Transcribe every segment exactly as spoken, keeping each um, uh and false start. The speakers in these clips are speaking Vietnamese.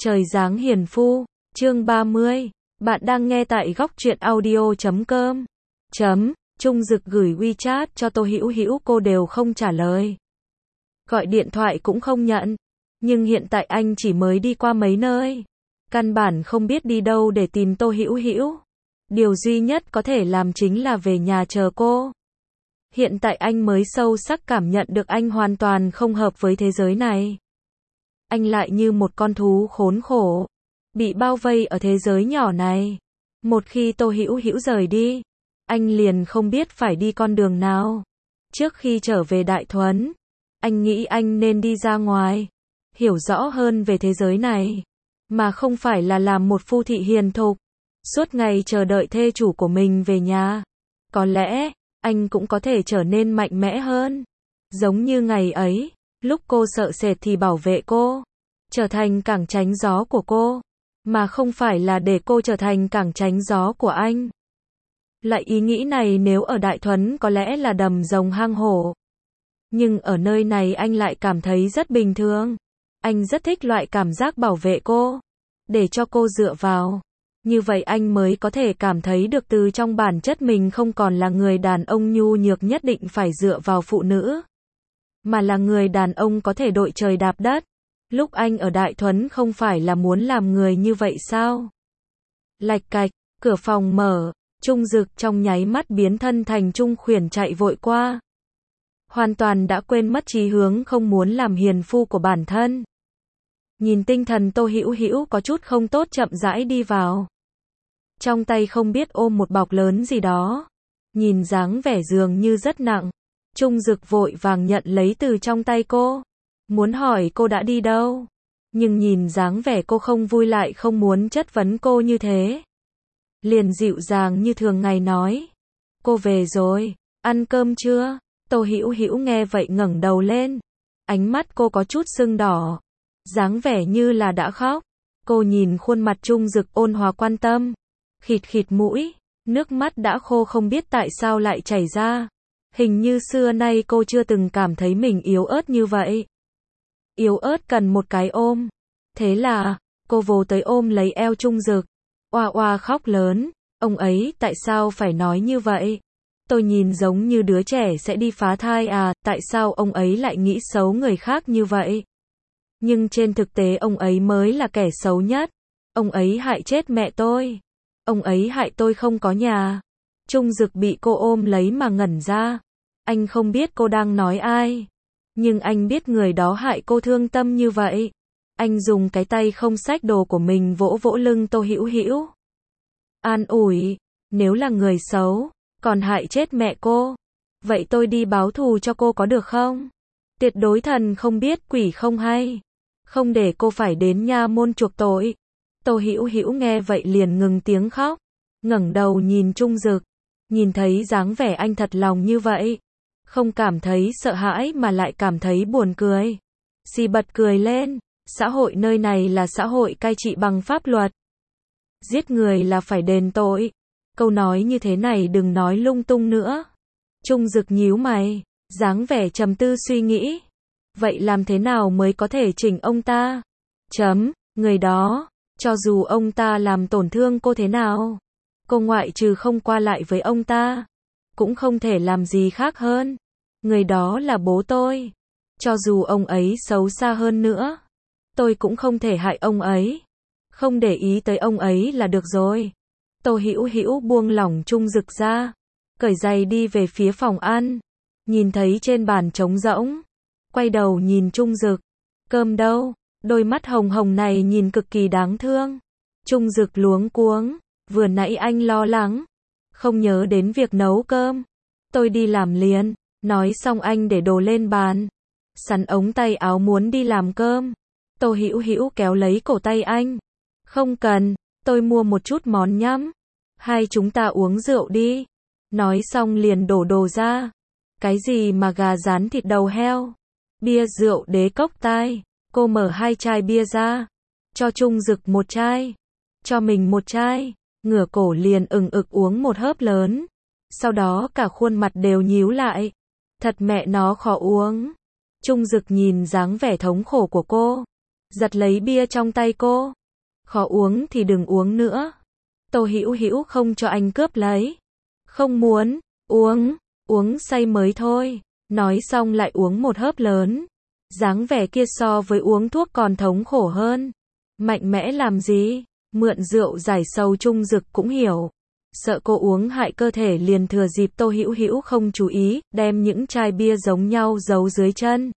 Trời dáng hiền phu, chương ba mươi. Bạn đang nghe tại góc truyện audio chấm com. Chấm, Trung Dực gửi WeChat cho Tô Hữu Hữu, cô đều không trả lời. Gọi điện thoại cũng không nhận. Nhưng hiện tại anh chỉ mới đi qua mấy nơi. Căn bản không biết đi đâu để tìm Tô Hữu Hữu. Điều duy nhất có thể làm chính là về nhà chờ cô. Hiện tại anh mới sâu sắc cảm nhận được anh hoàn toàn không hợp với thế giới này. Anh lại như một con thú khốn khổ, bị bao vây ở thế giới nhỏ này. Một khi Tô Hữu Hữu rời đi, anh liền không biết phải đi con đường nào. Trước khi trở về Đại Thuấn, anh nghĩ anh nên đi ra ngoài, hiểu rõ hơn về thế giới này, mà không phải là làm một phu thị hiền thục, suốt ngày chờ đợi thê chủ của mình về nhà. Có lẽ, anh cũng có thể trở nên mạnh mẽ hơn. Giống như ngày ấy, lúc cô sợ sệt thì bảo vệ cô, trở thành cảng tránh gió của cô, mà không phải là để cô trở thành cảng tránh gió của anh. Loại ý nghĩ này nếu ở Đại Thuấn có lẽ là đầm rồng hang hổ. Nhưng ở nơi này anh lại cảm thấy rất bình thường. Anh rất thích loại cảm giác bảo vệ cô, để cho cô dựa vào. Như vậy anh mới có thể cảm thấy được từ trong bản chất mình không còn là người đàn ông nhu nhược nhất định phải dựa vào phụ nữ, mà là người đàn ông có thể đội trời đạp đất. Lúc anh ở Đại Thuấn không phải là muốn làm người như vậy sao? Lạch cạch, cửa phòng mở, Trung Dực trong nháy mắt biến thân thành Trung Khuyển chạy vội qua. Hoàn toàn đã quên mất chí hướng không muốn làm hiền phu của bản thân. Nhìn tinh thần Tô Hữu Hữu có chút không tốt chậm rãi đi vào. Trong tay không biết ôm một bọc lớn gì đó. Nhìn dáng vẻ dường như rất nặng. Trung Dực vội vàng nhận lấy từ trong tay cô. Muốn hỏi cô đã đi đâu. Nhưng nhìn dáng vẻ cô không vui lại không muốn chất vấn cô như thế. Liền dịu dàng như thường ngày nói. Cô về rồi, ăn cơm chưa? Tô Hữu Hữu nghe vậy ngẩng đầu lên. Ánh mắt cô có chút sưng đỏ. Dáng vẻ như là đã khóc. Cô nhìn khuôn mặt Trung Dực ôn hòa quan tâm. Khịt khịt mũi, nước mắt đã khô không biết tại sao lại chảy ra. Hình như xưa nay cô chưa từng cảm thấy mình yếu ớt như vậy. Yếu ớt cần một cái ôm. Thế là, cô vồ tới ôm lấy eo Trung Dực. Oa oa khóc lớn. Ông ấy tại sao phải nói như vậy? Tôi nhìn giống như đứa trẻ sẽ đi phá thai à, tại sao ông ấy lại nghĩ xấu người khác như vậy? Nhưng trên thực tế ông ấy mới là kẻ xấu nhất. Ông ấy hại chết mẹ tôi. Ông ấy hại tôi không có nhà. Trung Dực bị cô ôm lấy mà ngẩn ra. Anh không biết cô đang nói ai. Nhưng anh biết người đó hại cô thương tâm như vậy. Anh dùng cái tay không xách đồ của mình vỗ vỗ lưng Tô Hữu Hữu. An ủi, nếu là người xấu, còn hại chết mẹ cô, vậy tôi đi báo thù cho cô có được không? Tuyệt đối thần không biết quỷ không hay. Không để cô phải đến nha môn chuộc tội. Tô Hữu Hữu nghe vậy liền ngừng tiếng khóc, ngẩng đầu nhìn Trung Dực, nhìn thấy dáng vẻ anh thật lòng như vậy, không cảm thấy sợ hãi mà lại cảm thấy buồn cười. Xì bật cười lên, xã hội nơi này là xã hội cai trị bằng pháp luật. Giết người là phải đền tội. Câu nói như thế này đừng nói lung tung nữa. Trung Dực nhíu mày, dáng vẻ trầm tư suy nghĩ. Vậy làm thế nào mới có thể chỉnh ông ta? Chấm, người đó, cho dù ông ta làm tổn thương cô thế nào, cô ngoại trừ không qua lại với ông ta, cũng không thể làm gì khác hơn. Người đó là bố tôi. Cho dù ông ấy xấu xa hơn nữa, tôi cũng không thể hại ông ấy. Không để ý tới ông ấy là được rồi. Tô Hữu Hữu buông lỏng Trung Dực ra, cởi giày đi về phía phòng ăn. Nhìn thấy trên bàn trống rỗng, quay đầu nhìn Trung Dực. Cơm đâu? Đôi mắt hồng hồng này nhìn cực kỳ đáng thương. Trung Dực luống cuống. Vừa nãy anh lo lắng, không nhớ đến việc nấu cơm. Tôi đi làm liền. Nói xong anh để đồ lên bàn, sắn ống tay áo muốn đi làm cơm. Tô Hữu Hữu kéo lấy cổ tay anh. Không cần, tôi mua một chút món nhắm. Hai chúng ta uống rượu đi. Nói xong liền đổ đồ ra. Cái gì mà gà rán thịt đầu heo, bia rượu đế cốc tai. Cô mở hai chai bia ra, cho Trung Dực một chai, cho mình một chai, ngửa cổ liền ừng ực uống một hớp lớn. Sau đó cả khuôn mặt đều nhíu lại. Thật mẹ nó khó uống. Trung Dực nhìn dáng vẻ thống khổ của cô, giật lấy bia trong tay cô. Khó uống thì đừng uống nữa. Tô Hữu Hữu không cho anh cướp lấy. Không muốn, uống, uống say mới thôi. Nói xong lại uống một hớp lớn. Dáng vẻ kia so với uống thuốc còn thống khổ hơn. Mạnh mẽ làm gì? Mượn rượu giải sầu. Trung Dực cũng hiểu. Sợ cô uống hại cơ thể liền thừa dịp Tô Hữu Hữu không chú ý, đem những chai bia giống nhau giấu dưới chân.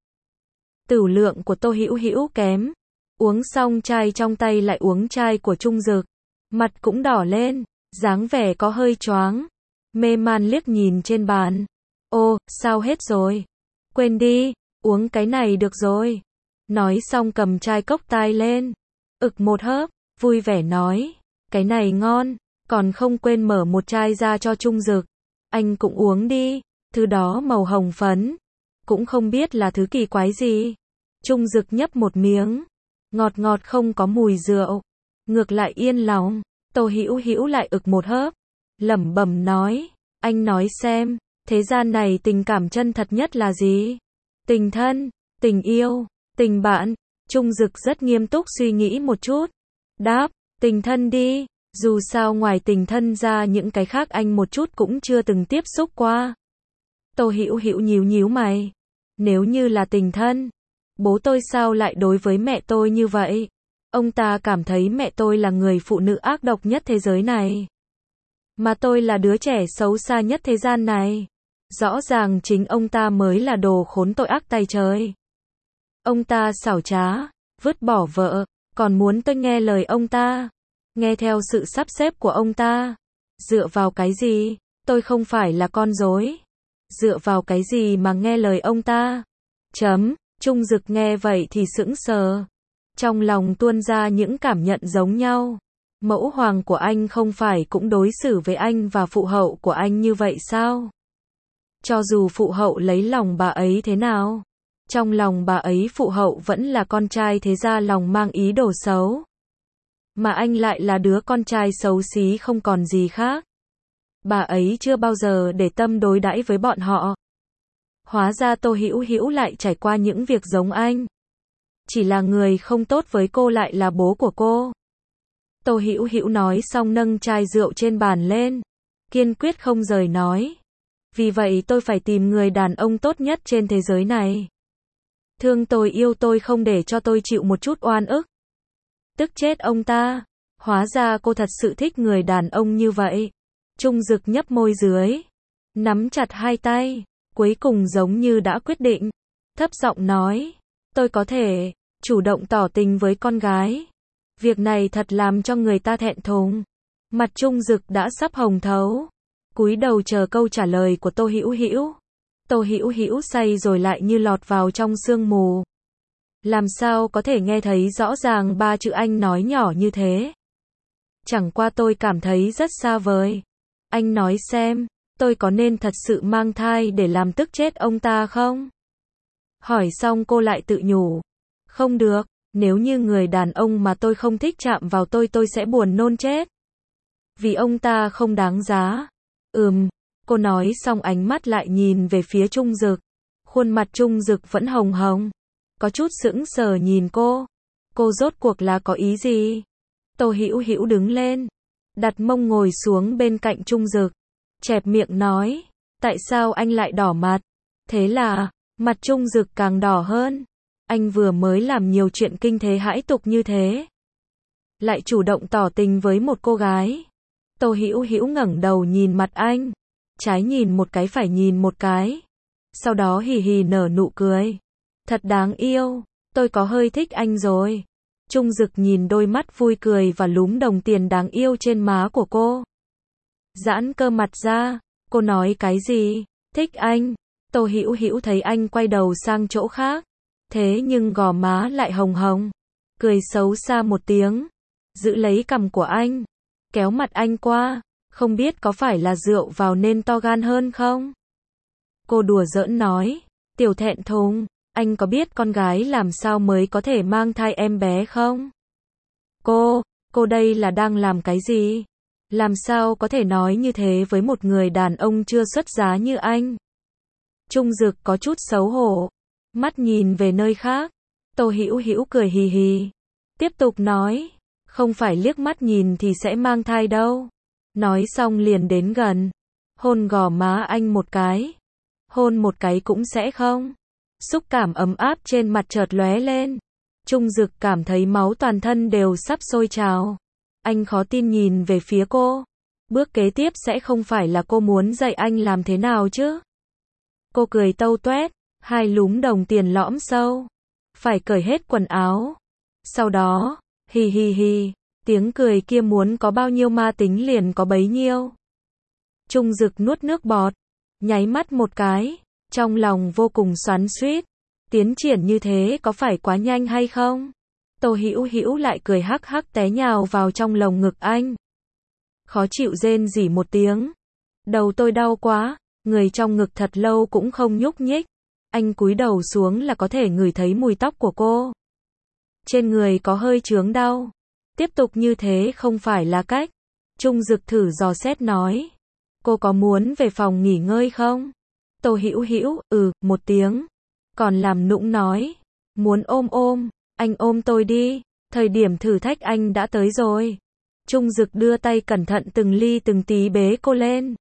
Tửu lượng của Tô Hữu Hữu kém. Uống xong chai trong tay lại uống chai của Trung Dực. Mặt cũng đỏ lên, dáng vẻ có hơi choáng. Mê man liếc nhìn trên bàn. Ô, sao hết rồi? Quên đi, uống cái này được rồi. Nói xong cầm chai cốc tai lên. Ực một hớp, vui vẻ nói. Cái này ngon, còn không quên mở một chai ra cho Trung Dực. Anh cũng uống đi, thứ đó màu hồng phấn. Cũng không biết là thứ kỳ quái gì. Trung Dực nhấp một miếng. Ngọt ngọt không có mùi rượu. Ngược lại yên lòng. Tô Hữu Hữu lại ực một hớp. Lẩm bẩm nói. Anh nói xem, thế gian này tình cảm chân thật nhất là gì? Tình thân, tình yêu, tình bạn. Trung Dực rất nghiêm túc suy nghĩ một chút. Đáp, tình thân đi. Dù sao ngoài tình thân ra những cái khác anh một chút cũng chưa từng tiếp xúc qua. Tô Hữu Hữu nhíu nhíu mày. Nếu như là tình thân, bố tôi sao lại đối với mẹ tôi như vậy? Ông ta cảm thấy mẹ tôi là người phụ nữ ác độc nhất thế giới này. Mà tôi là đứa trẻ xấu xa nhất thế gian này. Rõ ràng chính ông ta mới là đồ khốn tội ác tày trời. Ông ta xảo trá, vứt bỏ vợ, còn muốn tôi nghe lời ông ta. Nghe theo sự sắp xếp của ông ta. Dựa vào cái gì? Tôi không phải là con rối. Dựa vào cái gì mà nghe lời ông ta? Chấm, Trung Dực nghe vậy thì sững sờ. Trong lòng tuôn ra những cảm nhận giống nhau. Mẫu hoàng của anh không phải cũng đối xử với anh và phụ hậu của anh như vậy sao? Cho dù phụ hậu lấy lòng bà ấy thế nào, trong lòng bà ấy phụ hậu vẫn là con trai thế ra lòng mang ý đồ xấu. Mà anh lại là đứa con trai xấu xí không còn gì khác. Bà ấy chưa bao giờ để tâm đối đãi với bọn họ. Hóa ra Tô Hữu Hữu lại trải qua những việc giống anh. Chỉ là người không tốt với cô lại là bố của cô. Tô Hữu Hữu nói xong nâng chai rượu trên bàn lên. Kiên quyết không rời nói. Vì vậy tôi phải tìm người đàn ông tốt nhất trên thế giới này. Thương tôi yêu tôi không để cho tôi chịu một chút oan ức. Tức chết ông ta. Hóa ra cô thật sự thích người đàn ông như vậy. Trung Dực nhấp môi dưới. Nắm chặt hai tay. Cuối cùng giống như đã quyết định. Thấp giọng nói. Tôi có thể chủ động tỏ tình với con gái. Việc này thật làm cho người ta thẹn thùng. Mặt Trung Dực đã sắp hồng thấu. Cúi đầu chờ câu trả lời của Tô Hữu Hữu. Tô Hữu Hữu say rồi lại như lọt vào trong sương mù. Làm sao có thể nghe thấy rõ ràng ba chữ anh nói nhỏ như thế? Chẳng qua tôi cảm thấy rất xa vời. Anh nói xem, tôi có nên thật sự mang thai để làm tức chết ông ta không? Hỏi xong cô lại tự nhủ. Không được, nếu như người đàn ông mà tôi không thích chạm vào tôi tôi sẽ buồn nôn chết. Vì ông ta không đáng giá. Ừm, cô nói xong ánh mắt lại nhìn về phía Trung Dực. Khuôn mặt Trung Dực vẫn hồng hồng. Có chút sững sờ nhìn cô. Cô rốt cuộc là có ý gì? Tô Hữu Hữu đứng lên. Đặt mông ngồi xuống bên cạnh Trung Dực. Chẹp miệng nói. Tại sao anh lại đỏ mặt? Thế là, mặt Trung Dực càng đỏ hơn. Anh vừa mới làm nhiều chuyện kinh thế hãi tục như thế. Lại chủ động tỏ tình với một cô gái. Tô Hữu Hữu ngẩng đầu nhìn mặt anh. Trái nhìn một cái phải nhìn một cái. Sau đó hì hì nở nụ cười. Thật đáng yêu, tôi có hơi thích anh rồi. Trung Dực nhìn đôi mắt vui cười và lúm đồng tiền đáng yêu trên má của cô. Giãn cơ mặt ra, cô nói cái gì? Thích anh. Tô Hữu Hữu thấy anh quay đầu sang chỗ khác. Thế nhưng gò má lại hồng hồng. Cười xấu xa một tiếng. Giữ lấy cằm của anh. Kéo mặt anh qua. Không biết có phải là rượu vào nên to gan hơn không? Cô đùa giỡn nói. Tiểu thẹn thùng. Anh có biết con gái làm sao mới có thể mang thai em bé không? Cô, cô đây là đang làm cái gì? Làm sao có thể nói như thế với một người đàn ông chưa xuất giá như anh? Trung Dực có chút xấu hổ. Mắt nhìn về nơi khác. Tô Hữu Hữu cười hì hì, tiếp tục nói, không phải liếc mắt nhìn thì sẽ mang thai đâu. Nói xong liền đến gần, hôn gò má anh một cái. Hôn một cái cũng sẽ không. Xúc cảm ấm áp trên mặt chợt lóe lên. Trung Dực cảm thấy máu toàn thân đều sắp sôi trào. Anh khó tin nhìn về phía cô. Bước kế tiếp sẽ không phải là cô muốn dạy anh làm thế nào chứ? Cô cười tâu tuét, hai lúm đồng tiền lõm sâu. Phải cởi hết quần áo. Sau đó, hì hì hì, tiếng cười kia muốn có bao nhiêu ma tính liền có bấy nhiêu. Trung Dực nuốt nước bọt, nháy mắt một cái, trong lòng vô cùng xoắn xuýt. Tiến triển như thế có phải quá nhanh hay không? Tô Hữu Hữu lại cười hắc hắc té nhào vào trong lồng ngực anh. Khó chịu rên rỉ một tiếng. Đầu tôi đau quá, người trong ngực thật lâu cũng không nhúc nhích. Anh cúi đầu xuống là có thể ngửi thấy mùi tóc của cô. Trên người có hơi chướng đau. Tiếp tục như thế không phải là cách. Trung Dực thử dò xét nói. Cô có muốn về phòng nghỉ ngơi không? Tô Hữu Hữu, ừ, một tiếng. Còn làm nũng nói. Muốn ôm ôm, anh ôm tôi đi. Thời điểm thử thách anh đã tới rồi. Trung Dực đưa tay cẩn thận từng ly từng tí bế cô lên.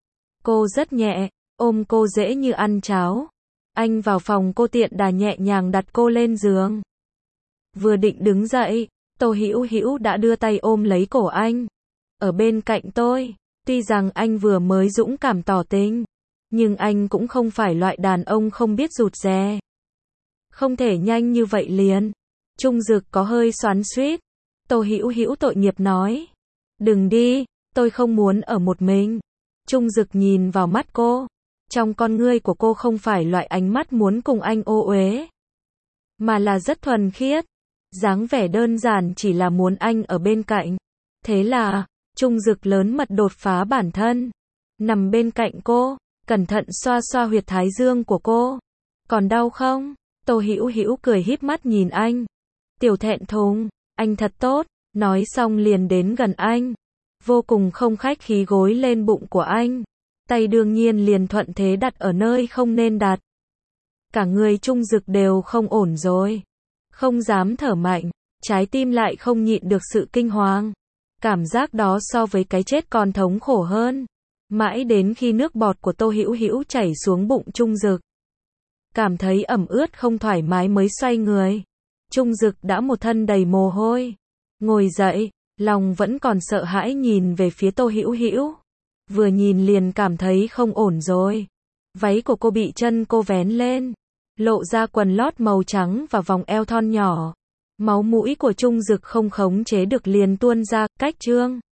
Cô rất nhẹ, ôm cô dễ như ăn cháo. Anh vào phòng cô tiện đà nhẹ nhàng đặt cô lên giường. Vừa định đứng dậy, Tô Hữu Hữu đã đưa tay ôm lấy cổ anh. Ở bên cạnh tôi, tuy rằng anh vừa mới dũng cảm tỏ tình, nhưng anh cũng không phải loại đàn ông không biết rụt rè. Không thể nhanh như vậy liền. Trung Dực có hơi xoắn xuýt. Tô Hữu Hữu tội nghiệp nói. Đừng đi, tôi không muốn ở một mình. Trung Dực nhìn vào mắt cô. Trong con ngươi của cô không phải loại ánh mắt muốn cùng anh ô uế, mà là rất thuần khiết. Dáng vẻ đơn giản chỉ là muốn anh ở bên cạnh. Thế là, Trung Dực lớn mật đột phá bản thân. Nằm bên cạnh cô, cẩn thận xoa xoa huyệt thái dương của cô. Còn đau không? Tô Hữu Hữu cười híp mắt nhìn anh. Tiểu thẹn thùng, anh thật tốt. Nói xong liền đến gần anh. Vô cùng không khách khí gối lên bụng của anh. Tay đương nhiên liền thuận thế đặt ở nơi không nên đặt. Cả người Trung Dực đều không ổn rồi. Không dám thở mạnh, trái tim lại không nhịn được sự kinh hoàng. Cảm giác đó so với cái chết còn thống khổ hơn. Mãi đến khi nước bọt của Tô Hữu Hữu chảy xuống bụng Trung Dực. Cảm thấy ẩm ướt không thoải mái mới xoay người. Trung Dực đã một thân đầy mồ hôi. Ngồi dậy, lòng vẫn còn sợ hãi nhìn về phía Tô Hữu Hữu. Vừa nhìn liền cảm thấy không ổn rồi. Váy của cô bị chân cô vén lên, lộ ra quần lót màu trắng và vòng eo thon nhỏ. Máu mũi của Trung Dực không khống chế được liền tuôn ra, cách trương.